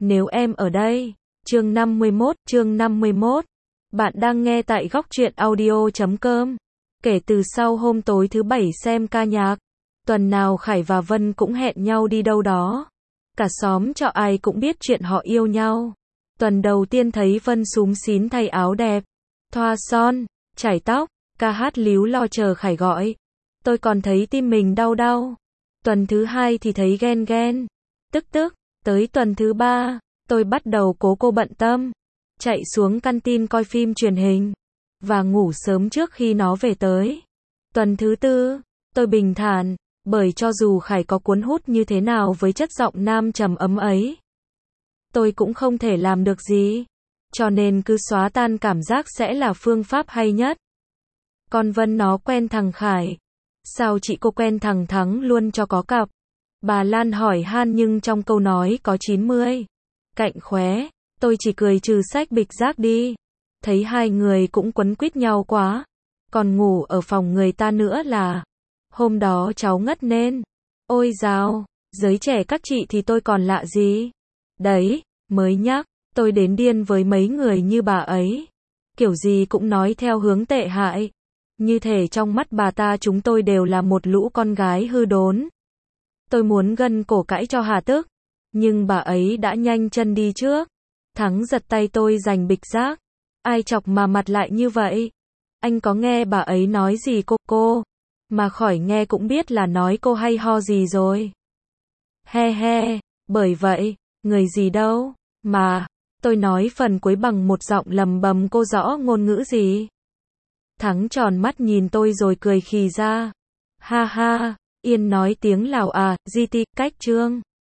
nếu em ở đây. Chương 51. Bạn đang nghe tại Góc Truyện Audio.com. Kể từ sau hôm tối thứ bảy xem ca nhạc, tuần nào Khải và Vân cũng hẹn nhau đi đâu đó. Cả xóm trọ ai cũng biết chuyện họ yêu nhau. Tuần đầu tiên thấy Vân xúm xín thay áo đẹp, thoa son, chải tóc, ca hát líu lo chờ Khải gọi. Tôi còn thấy tim mình đau đau. Tuần thứ hai thì thấy ghen, tức. Tới tuần thứ ba, tôi bắt đầu cố cô bận tâm, chạy xuống canteen coi phim truyền hình, và ngủ sớm trước khi nó về tới. Tuần thứ tư, tôi bình thản, bởi cho dù Khải có cuốn hút như thế nào với chất giọng nam trầm ấm ấy, tôi cũng không thể làm được gì, cho nên cứ xóa tan cảm giác sẽ là phương pháp hay nhất. Con Vân nó quen thằng Khải. Sao chị cô quen thằng Thắng luôn cho có cặp? Bà Lan hỏi han nhưng trong câu nói có 90. Cạnh khóe, tôi chỉ cười trừ sách bịch rác đi. Thấy hai người cũng quấn quýt nhau quá. Còn ngủ ở phòng người ta nữa là. Hôm đó cháu ngất nên. Ôi dào, giới trẻ các chị thì tôi còn lạ gì. Đấy, mới nhắc, tôi đến điên với mấy người như bà ấy. Kiểu gì cũng nói theo hướng tệ hại. Như thể trong mắt bà ta chúng tôi đều là một lũ con gái hư đốn. Tôi muốn gân cổ cãi cho hà tức, nhưng bà ấy đã nhanh chân đi trước. Thắng giật tay tôi giành bịch rác. Ai chọc mà mặt lại như vậy? Anh có nghe bà ấy nói gì cô? Mà khỏi nghe cũng biết là nói cô hay ho gì rồi. He, bởi vậy, người gì đâu, mà, tôi nói phần cuối bằng một giọng lầm bầm cô rõ ngôn ngữ gì. Thắng tròn mắt nhìn tôi rồi cười khì ra. Ha, Yên nói tiếng Lào à, GT, cách chương.